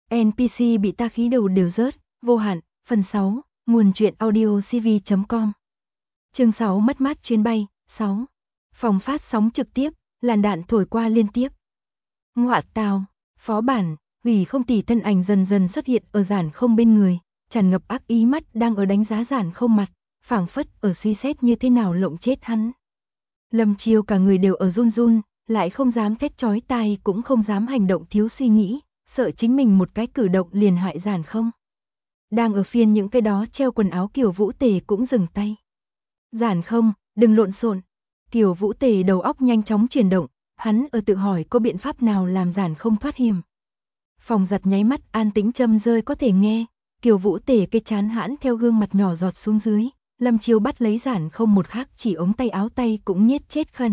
NPC bị ta khí đầu đều rớt, vô hạn, phần 6, nguồn truyện audio cv.com. Chương 6 mất mát chuyến bay, 6. Phòng phát sóng trực tiếp, làn đạn thổi qua liên tiếp. Ngoạ tào, phó bản, Hủy Không Tỷ thân ảnh dần dần xuất hiện ở Giản Không bên người, tràn ngập ác ý mắt đang ở đánh giá Giản Không mặt, phảng phất ở suy xét như thế nào lộng chết hắn. Lâm Chiêu cả người đều ở run run, lại không dám thét chói tai cũng không dám hành động thiếu suy nghĩ, sợ chính mình một cái cử động liền hại Giản Không. Đang ở phiên những cái đó treo quần áo Kiều Vũ Tề cũng dừng tay. Giản Không, đừng lộn xộn. Kiều Vũ Tề đầu óc nhanh chóng chuyển động, hắn ở tự hỏi có biện pháp nào làm Giản Không thoát hiểm. Phòng giật nháy mắt an tĩnh châm rơi có thể nghe, Kiều Vũ Tề cái chán hãn theo gương mặt nhỏ giọt xuống dưới, Lâm Chiêu bắt lấy Giản Không một khắc chỉ ống tay áo tay cũng nhếch chết khẩn.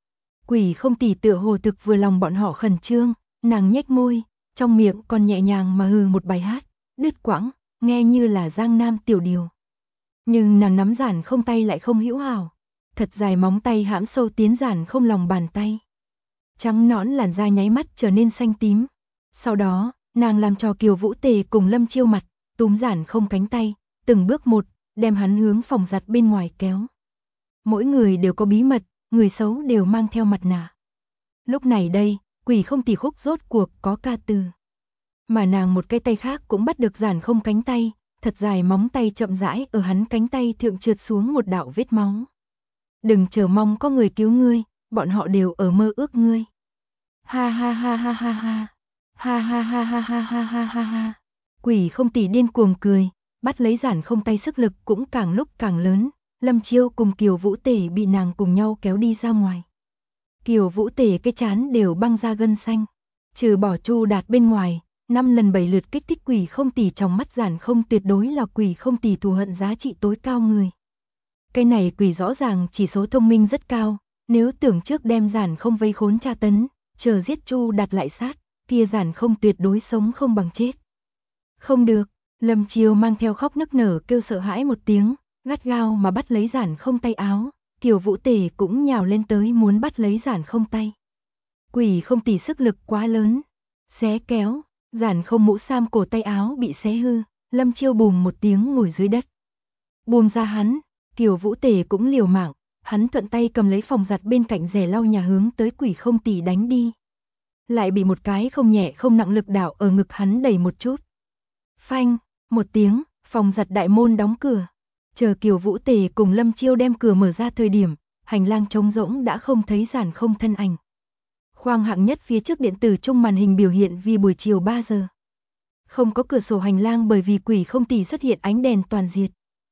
Quỷ Không Tỷ tựa hồ thực vừa lòng bọn họ khẩn trương, nàng nhếch môi, trong miệng còn nhẹ nhàng mà hừ một bài hát, đứt quãng, nghe như là Giang Nam tiểu điều. Nhưng nàng nắm Giản Không tay lại không hữu hảo, thật dài móng tay hãm sâu tiến Giản Không lòng bàn tay. Trắng nõn làn da nháy mắt trở nên xanh tím. Sau đó, nàng làm cho Kiều Vũ Tề cùng Lâm Chiêu mặt, túm Giản Không cánh tay, từng bước một, đem hắn hướng phòng giặt bên ngoài kéo. Mỗi người đều có bí mật, người xấu đều mang theo mặt nạ. Lúc này đây, Quỷ Không Tỷ khúc rốt cuộc có ca từ. Mà nàng một cái tay khác cũng bắt được Giản Không cánh tay, thật dài móng tay chậm rãi ở hắn cánh tay thượng trượt xuống một đạo vết máu. Đừng chờ mong có người cứu ngươi, bọn họ đều ở mơ ước ngươi. Ha ha ha ha ha ha. Ha ha ha ha ha ha ha ha ha. Quỷ Không Tỷ điên cuồng cười, bắt lấy Giản Không tay sức lực cũng càng lúc càng lớn, Lâm Chiêu cùng Kiều Vũ Tề bị nàng cùng nhau kéo đi ra ngoài. Kiều Vũ Tề cái chán đều băng ra gân xanh, trừ bỏ Chu Đạt bên ngoài, 5 lần 7 lượt kích thích Quỷ Không Tỷ trong mắt Giản Không tuyệt đối là Quỷ Không Tỷ thù hận giá trị tối cao người. Cái này quỷ rõ ràng chỉ số thông minh rất cao, nếu tưởng trước đem Giản Không vây khốn tra tấn, chờ giết Chu Đạt lại sát, kia Giản Không tuyệt đối sống không bằng chết. Không được, Lâm Chiêu mang theo khóc nức nở kêu sợ hãi một tiếng, gắt gao mà bắt lấy Giản Không tay áo, Kiều Vũ Tề cũng nhào lên tới muốn bắt lấy Giản Không tay. Quỷ Không Tỷ sức lực quá lớn, xé kéo, Giản Không mũ sam cổ tay áo bị xé hư, Lâm Chiêu bùm một tiếng ngồi dưới đất. Buông ra hắn, Kiều Vũ Tề cũng liều mạng, hắn thuận tay cầm lấy phòng giặt bên cạnh rẻ lau nhà hướng tới Quỷ Không Tỷ đánh đi. Lại bị một cái không nhẹ không nặng lực đảo ở ngực hắn đẩy một chút. Phanh, một tiếng, phòng giặt đại môn đóng cửa. Chờ Kiều Vũ Tề cùng Lâm Chiêu đem cửa mở ra thời điểm, hành lang trống rỗng đã không thấy Giản Không thân ảnh. Khoang hạng nhất phía trước điện tử trong màn hình biểu hiện vì buổi chiều 3 giờ. Không có cửa sổ hành lang bởi vì Quỷ Không Tỷ xuất hiện ánh đèn toàn diệt.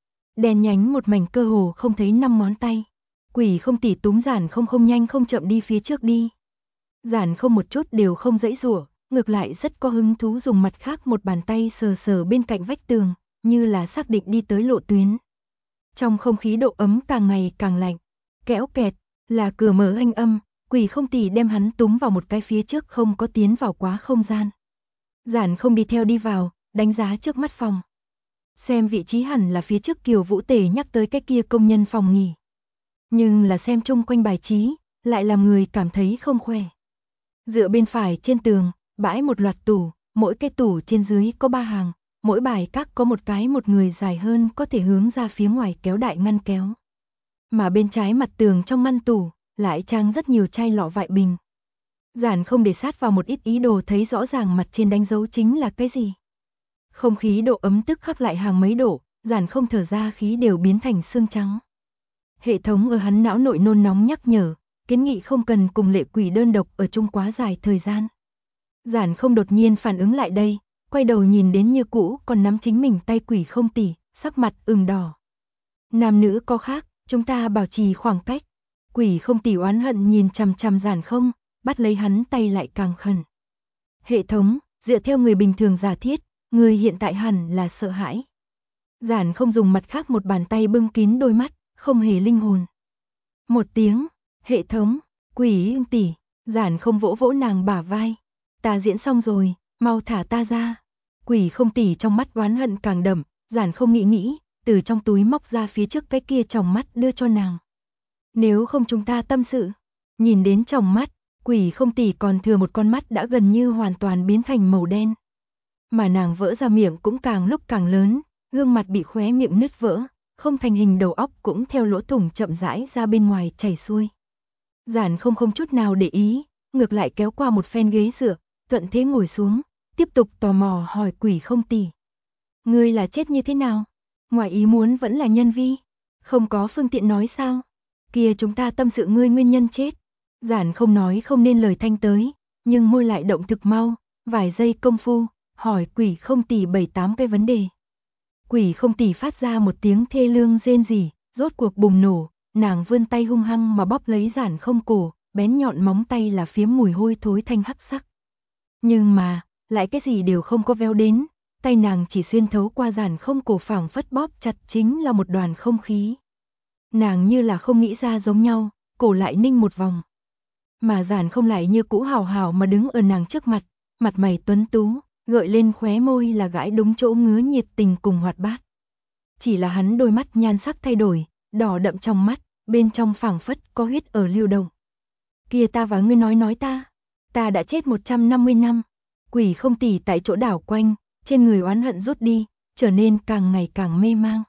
Đèn nhánh một mảnh cơ hồ không thấy 5 ngón tay. Quỷ Không Tỷ túm Giản Không không nhanh không chậm đi phía trước đi. Giản Không một chút đều không giãy giụa, ngược lại rất có hứng thú dùng mặt khác một bàn tay sờ sờ bên cạnh vách tường, như là xác định đi tới lộ tuyến. Trong không khí độ ấm càng ngày càng lạnh, kéo kẹt, là cửa mở anh âm, Quỷ Không Tỷ đem hắn túm vào một cái phía trước không có tiến vào quá không gian. Giản Không đi theo đi vào, đánh giá trước mắt phòng. Xem vị trí hẳn là phía trước Kiều Vũ Tề nhắc tới cái kia công nhân phòng nghỉ. Nhưng là xem chung quanh bài trí, lại làm người cảm thấy không khỏe. Dựa bên phải trên tường, bãi một loạt tủ, mỗi cái tủ trên dưới có 3 hàng, mỗi bài các có một cái một người dài hơn có thể hướng ra phía ngoài kéo đại ngăn kéo. Mà bên trái mặt tường trong ngăn tủ, lại trang rất nhiều chai lọ vại bình. Giản Không để sát vào một ít ý đồ thấy rõ ràng mặt trên đánh dấu chính là cái gì. Không khí độ ấm tức khắc lại hàng mấy độ, Giản Không thở ra khí đều biến thành xương trắng. Hệ thống ở hắn não nội nôn nóng nhắc nhở, kiến nghị không cần cùng lệ quỷ đơn độc ở chung quá dài thời gian. Giản Không đột nhiên phản ứng lại đây, quay đầu nhìn đến như cũ còn nắm chính mình tay Quỷ Không Tỷ, sắc mặt ửng đỏ. Nam nữ có khác, chúng ta bảo trì khoảng cách. Quỷ Không Tỷ oán hận nhìn chằm chằm Giản Không, bắt lấy hắn tay lại càng khẩn. Hệ thống, dựa theo người bình thường giả thiết, người hiện tại hẳn là sợ hãi. Giản Không dùng mặt khác một bàn tay bưng kín đôi mắt, không hề linh hồn. Một tiếng, hệ thống, Quỷ Không Tỷ, Giản Không vỗ vỗ nàng bả vai. Ta diễn xong rồi, mau thả ta ra. Quỷ Không Tỷ trong mắt oán hận càng đậm, Giản Không nghĩ, từ trong túi móc ra phía trước cái kia tròng mắt đưa cho nàng. Nếu không chúng ta tâm sự. Nhìn đến tròng mắt, Quỷ Không Tỷ còn thừa một con mắt đã gần như hoàn toàn biến thành màu đen. Mà nàng vỡ ra miệng cũng càng lúc càng lớn, gương mặt bị khóe miệng nứt vỡ, không thành hình đầu óc cũng theo lỗ thủng chậm rãi ra bên ngoài chảy xuôi. Giản không chút nào để ý, ngược lại kéo qua một phen ghế dựa, thuận thế ngồi xuống, tiếp tục tò mò hỏi Quỷ Không Tỷ. Ngươi là chết như thế nào? Ngoài ý muốn vẫn là nhân vi, không có phương tiện nói sao? Kia chúng ta tâm sự ngươi nguyên nhân chết. Giản không nói không nên lời thanh tới, nhưng môi lại động thực mau, vài giây công phu, hỏi Quỷ Không Tỷ 7-8 cái vấn đề. Quỷ Không Tỷ phát ra một tiếng thê lương rên rỉ, rốt cuộc bùng nổ, nàng vươn tay hung hăng mà bóp lấy Giản không cổ, bén nhọn móng tay là phiếm mùi hôi thối thanh hắc sắc. Nhưng mà, lại cái gì đều không có véo đến, tay nàng chỉ xuyên thấu qua Giản không cổ phảng phất bóp chặt chính là một đoàn không khí. Nàng như là không nghĩ ra giống nhau, cổ lại ninh một vòng. Mà Giản không lại như cũ hào hào mà đứng ở nàng trước mặt, mặt mày tuấn tú, gợi lên khóe môi là gãi đúng chỗ ngứa nhiệt tình cùng hoạt bát. Chỉ là hắn đôi mắt nhan sắc thay đổi, đỏ đậm trong mắt, bên trong phảng phất có huyết ở lưu động. Kia ta và ngươi nói ta đã chết 150 năm. Quỷ Không Tỷ tại chỗ đảo quanh, trên người oán hận rút đi, trở nên càng ngày càng mê mang.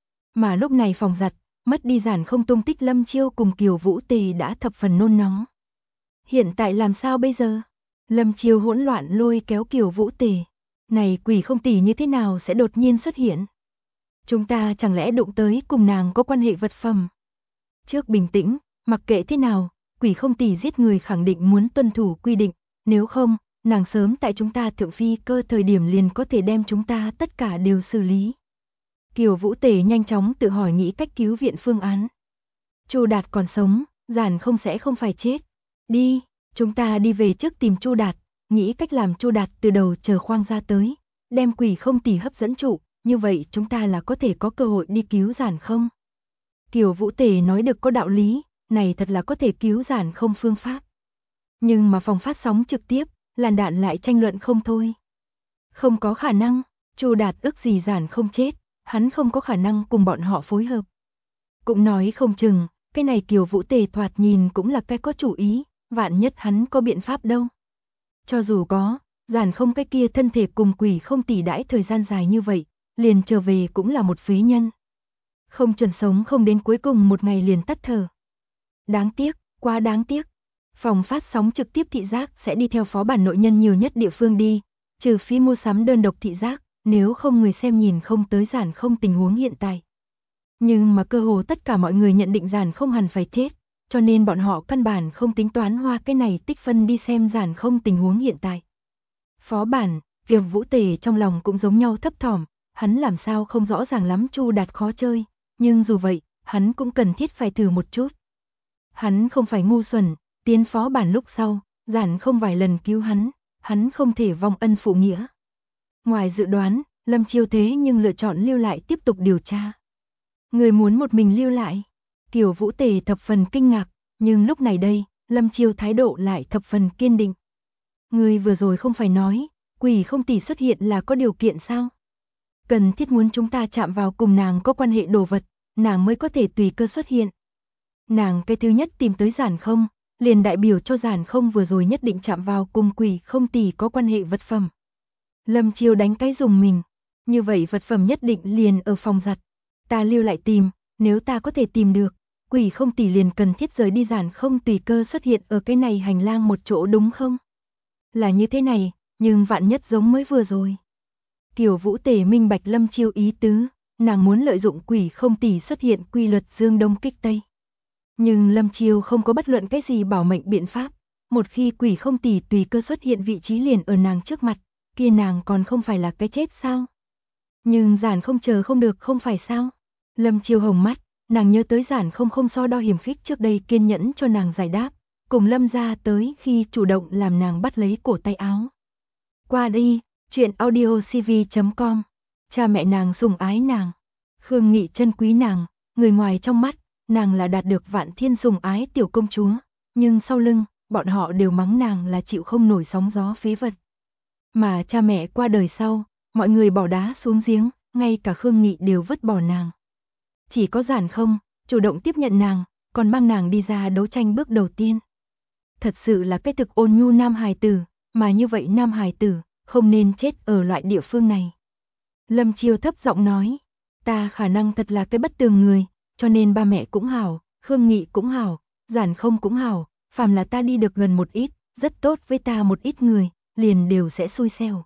Mà lúc này phòng giặt, mất đi Giản không tung tích Lâm Chiêu cùng Kiều Vũ Tề đã thập phần nôn nóng. Hiện tại làm sao bây giờ? Lâm Chiêu hỗn loạn lôi kéo Kiều Vũ Tề. Này Quỷ Không Tỷ như thế nào sẽ đột nhiên xuất hiện? Chúng ta chẳng lẽ đụng tới cùng nàng có quan hệ vật phẩm? Trước bình tĩnh, mặc kệ thế nào, Quỷ Không Tỷ giết người khẳng định muốn tuân thủ quy định, nếu không, nàng sớm tại chúng ta thượng phi cơ thời điểm liền có thể đem chúng ta tất cả đều xử lý. Kiều Vũ Tề nhanh chóng tự hỏi nghĩ cách cứu viện phương án. Chu Đạt còn sống, Giản không sẽ không phải chết. Đi, chúng ta đi về trước tìm Chu Đạt, nghĩ cách làm Chu Đạt từ đầu chờ khoang ra tới, đem Quỷ Không Tỷ hấp dẫn trụ, như vậy chúng ta là có thể có cơ hội đi cứu Giản không. Kiều Vũ Tề nói được có đạo lý, này thật là có thể cứu Giản không phương pháp. Nhưng mà phòng phát sóng trực tiếp, làn đạn lại tranh luận không thôi. Không có khả năng, Chu Đạt ước gì Giản không chết, hắn không có khả năng cùng bọn họ phối hợp. Cũng nói không chừng, cái này Kiều Vũ Tề thoạt nhìn cũng là cái có chủ ý, vạn nhất hắn có biện pháp đâu. Cho dù có, Giản không cái kia thân thể cùng Quỷ Không Tỷ đãi thời gian dài như vậy, liền trở về cũng là một phế nhân. Không chuẩn sống không đến cuối cùng một ngày liền tắt thở. Đáng tiếc, quá đáng tiếc. Phòng phát sóng trực tiếp thị giác sẽ đi theo phó bản nội nhân nhiều nhất địa phương đi, trừ phi mua sắm đơn độc thị giác, nếu không người xem nhìn không tới Giản không tình huống hiện tại. Nhưng mà cơ hồ tất cả mọi người nhận định Giản không hẳn phải chết, cho nên bọn họ căn bản không tính toán hoa cái này tích phân đi xem Giản không tình huống hiện tại. Phó bản, Kiều Vũ Tề trong lòng cũng giống nhau thấp thỏm, hắn làm sao không rõ ràng lắm Chu Đạt khó chơi, nhưng dù vậy, hắn cũng cần thiết phải thử một chút. Hắn không phải ngu xuẩn, tiến phó bản lúc sau, Giản không vài lần cứu hắn không thể vong ân phụ nghĩa. Ngoài dự đoán, Lâm Chiêu thế nhưng lựa chọn lưu lại tiếp tục điều tra. Người muốn một mình lưu lại. Kiều Vũ Tề thập phần kinh ngạc, nhưng lúc này đây, Lâm Chiêu thái độ lại thập phần kiên định. Người vừa rồi không phải nói, Quỷ Không Tỷ xuất hiện là có điều kiện sao? Cần thiết muốn chúng ta chạm vào cùng nàng có quan hệ đồ vật, nàng mới có thể tùy cơ xuất hiện. Nàng cái thứ nhất tìm tới Giản không, liền đại biểu cho Giản không vừa rồi nhất định chạm vào cùng Quỷ Không Tỷ có quan hệ vật phẩm. Lâm Chiêu đánh cái dùng mình, như vậy vật phẩm nhất định liền ở phòng giặt. Ta lưu lại tìm, nếu ta có thể tìm được, Quỷ Không Tỷ liền cần thiết rời đi Giản không tùy cơ xuất hiện ở cái này hành lang một chỗ đúng không? Là như thế này, nhưng vạn nhất giống mới vừa rồi. Kiều Vũ Tề minh bạch Lâm Chiêu ý tứ, nàng muốn lợi dụng Quỷ Không Tỷ xuất hiện quy luật dương đông kích tây. Nhưng Lâm Chiêu không có bất luận cái gì bảo mệnh biện pháp, một khi Quỷ Không Tỷ tùy cơ xuất hiện vị trí liền ở nàng trước mặt, kia nàng còn không phải là cái chết sao? Nhưng Giản không chờ không được không phải sao? Lâm Chiêu hồng mắt, nàng nhớ tới Giản không so đo hiểm khích trước đây kiên nhẫn cho nàng giải đáp, cùng Lâm ra tới khi chủ động làm nàng bắt lấy cổ tay áo. Qua đi, chuyện audiocv.com, cha mẹ nàng sủng ái nàng, Khương Nghị trân quý nàng, người ngoài trong mắt, nàng là đạt được vạn thiên sủng ái tiểu công chúa, nhưng sau lưng, bọn họ đều mắng nàng là chịu không nổi sóng gió phế vật. Mà cha mẹ qua đời sau, mọi người bỏ đá xuống giếng, ngay cả Khương Nghị đều vứt bỏ nàng. Chỉ có Giản không, chủ động tiếp nhận nàng, còn mang nàng đi ra đấu tranh bước đầu tiên. Thật sự là cái thực ôn nhu nam hài tử, mà như vậy nam hài tử, không nên chết ở loại địa phương này. Lâm Chiêu thấp giọng nói, ta khả năng thật là cái bất tường người, cho nên ba mẹ cũng hảo, Khương Nghị cũng hảo, Giản Không cũng hảo, phàm là ta đi được gần một ít, rất tốt với ta một ít người, liền đều sẽ xui xẻo.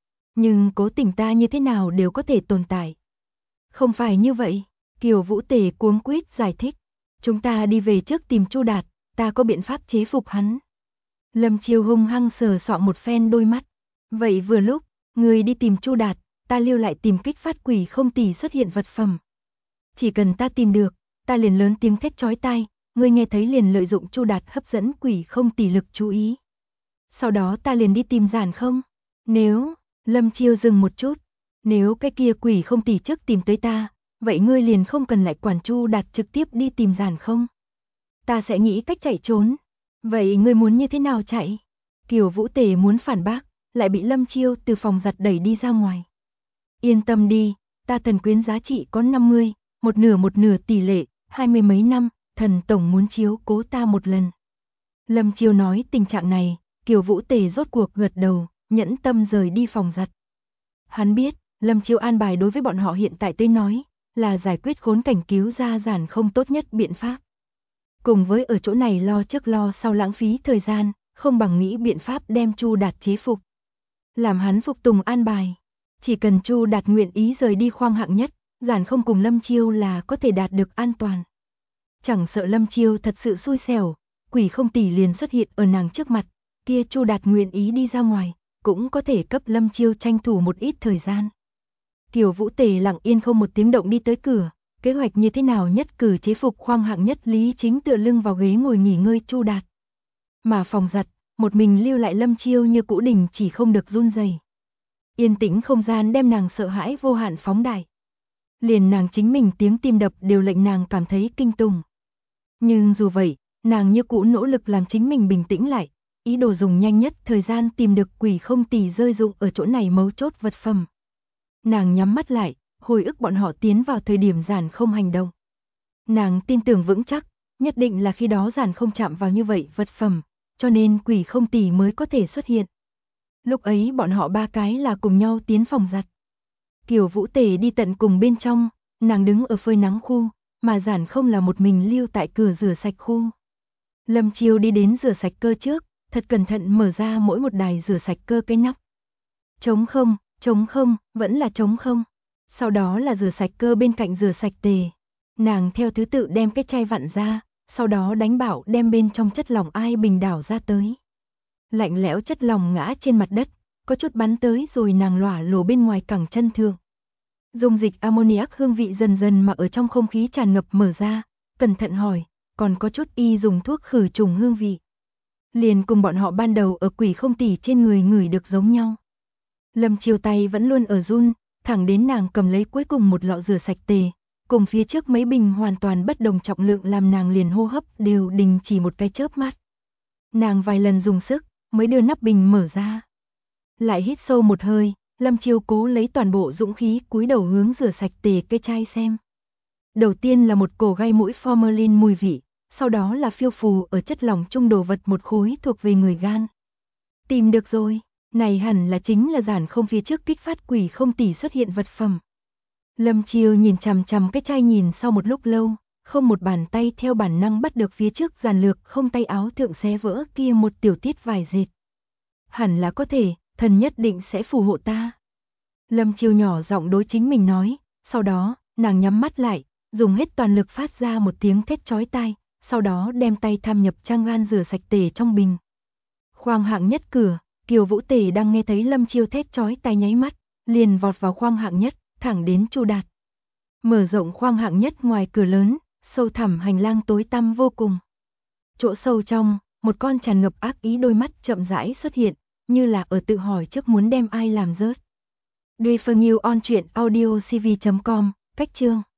Nhưng cố tình ta như thế nào đều có thể tồn tại. Không phải như vậy, Kiều Vũ Tề cuống quýt giải thích, chúng ta đi về trước tìm Chu Đạt, ta có biện pháp chế phục hắn. Lâm Chiêu hung hăng sờ soạng một phen đôi mắt, vậy vừa lúc, người đi tìm Chu Đạt, ta lưu lại tìm kích phát quỷ không tỷ xuất hiện vật phẩm. Chỉ cần ta tìm được, ta liền lớn tiếng thét chói tai, ngươi nghe thấy liền lợi dụng Chu Đạt hấp dẫn quỷ không tỷ lực chú ý. Sau đó ta liền đi tìm Giản Không. Nếu, Lâm Chiêu dừng một chút, nếu cái kia quỷ không tỷ trước tìm tới ta, vậy ngươi liền không cần lại quản Chu Đạt trực tiếp đi tìm Giản Không. Ta sẽ nghĩ cách chạy trốn. Vậy ngươi muốn như thế nào chạy? Kiều Vũ Tề muốn phản bác, lại bị Lâm Chiêu từ phòng giặt đẩy đi ra ngoài. Yên tâm đi, ta thần quyến giá trị có 50, một nửa tỷ lệ, 20 mấy năm, thần tổng muốn chiếu cố ta một lần. Lâm Chiêu nói tình trạng này, Kiều Vũ Tề rốt cuộc gật đầu, nhẫn tâm rời đi phòng giặt. Hắn biết, Lâm Chiêu an bài đối với bọn họ hiện tại tới nói, là giải quyết khốn cảnh cứu ra Giản Không tốt nhất biện pháp. Cùng với ở chỗ này lo trước lo sau lãng phí thời gian, không bằng nghĩ biện pháp đem Chu Đạt chế phục. Làm hắn phục tùng an bài. Chỉ cần Chu Đạt nguyện ý rời đi khoang hạng nhất, Giản Không cùng Lâm Chiêu là có thể đạt được an toàn. Chẳng sợ Lâm Chiêu thật sự xui xẻo, quỷ không tỷ liền xuất hiện ở nàng trước mặt, kia Chu Đạt nguyện ý đi ra ngoài, cũng có thể cấp Lâm Chiêu tranh thủ một ít thời gian. Kiều Vũ Tề lặng yên không một tiếng động đi tới cửa, kế hoạch như thế nào nhất cử chế phục khoang hạng nhất Lý Chính tựa lưng vào ghế ngồi nghỉ ngơi Chu Đạt. Mà phòng giặt, một mình lưu lại Lâm Chiêu như cũ đình chỉ không được run rẩy. Yên tĩnh không gian đem nàng sợ hãi vô hạn phóng đại. Liền nàng chính mình tiếng tim đập đều lệnh nàng cảm thấy kinh tủng. Nhưng dù vậy, nàng như cũ nỗ lực làm chính mình bình tĩnh lại, ý đồ dùng nhanh nhất thời gian tìm được quỷ không tỷ rơi dụng ở chỗ này mấu chốt vật phẩm. Nàng nhắm mắt lại, hồi ức bọn họ tiến vào thời điểm Giản Không hành động. Nàng tin tưởng vững chắc, nhất định là khi đó Giản Không chạm vào như vậy vật phẩm, cho nên quỷ không tỷ mới có thể xuất hiện. Lúc ấy bọn họ ba cái là cùng nhau tiến phòng giặt. Kiều Vũ Tề đi tận cùng bên trong, nàng đứng ở phơi nắng khu, mà Giản Không là một mình lưu tại cửa rửa sạch khu. Lâm Chiêu đi đến rửa sạch cơ trước, thật cẩn thận mở ra mỗi một đài rửa sạch cơ cái nắp. Trống không, vẫn là trống không. Sau đó là rửa sạch cơ bên cạnh rửa sạch tề. Nàng theo thứ tự đem cái chai vặn ra, sau đó đánh bạo đem bên trong chất lỏng ai bình đảo ra tới. Lạnh lẽo chất lỏng ngã trên mặt đất, có chút bắn tới rồi nàng lỏa lồ bên ngoài cẳng chân thượng. Dung dịch ammoniac hương vị dần dần mà ở trong không khí tràn ngập mở ra, cẩn thận hỏi, còn có chút y dùng thuốc khử trùng hương vị. Liền cùng bọn họ ban đầu ở quỷ không tỷ trên người ngửi được giống nhau. Lâm Chiêu tay vẫn luôn ở run, thẳng đến nàng cầm lấy cuối cùng một lọ rửa sạch tề, cùng phía trước mấy bình hoàn toàn bất đồng trọng lượng làm nàng liền hô hấp đều đình chỉ một cái chớp mắt. Nàng vài lần dùng sức, mới đưa nắp bình mở ra. Lại hít sâu một hơi, Lâm Chiêu cố lấy toàn bộ dũng khí cúi đầu hướng rửa sạch tề cái chai xem. Đầu tiên là một cổ gai mũi formalin mùi vị, sau đó là phiêu phù ở chất lỏng chung đồ vật một khối thuộc về người gan. Tìm được rồi, này hẳn là chính là Giản Không phía trước kích phát quỷ không tỷ xuất hiện vật phẩm. Lâm Chiêu nhìn chằm chằm cái chai nhìn sau một lúc lâu, không một bàn tay theo bản năng bắt được phía trước giản lược không tay áo thượng xé vỡ kia một tiểu tiết vải dệt. Hẳn là có thể, thần nhất định sẽ phù hộ ta. Lâm Chiêu nhỏ giọng đối chính mình nói, sau đó, nàng nhắm mắt lại, dùng hết toàn lực phát ra một tiếng thét chói tai, sau đó đem tay tham nhập trang gan rửa sạch tề trong bình. Khoang hạng nhất cửa, Kiều Vũ Tề đang nghe thấy Lâm Chiêu thét chói tai nháy mắt, liền vọt vào khoang hạng nhất, thẳng đến Chu Đạt. Mở rộng khoang hạng nhất ngoài cửa lớn, sâu thẳm hành lang tối tăm vô cùng. Chỗ sâu trong, một con tràn ngập ác ý đôi mắt chậm rãi xuất hiện, như là ở tự hỏi trước muốn đem ai làm rớt. Duy Phương Yêu on truyện audiocv.com, cách chương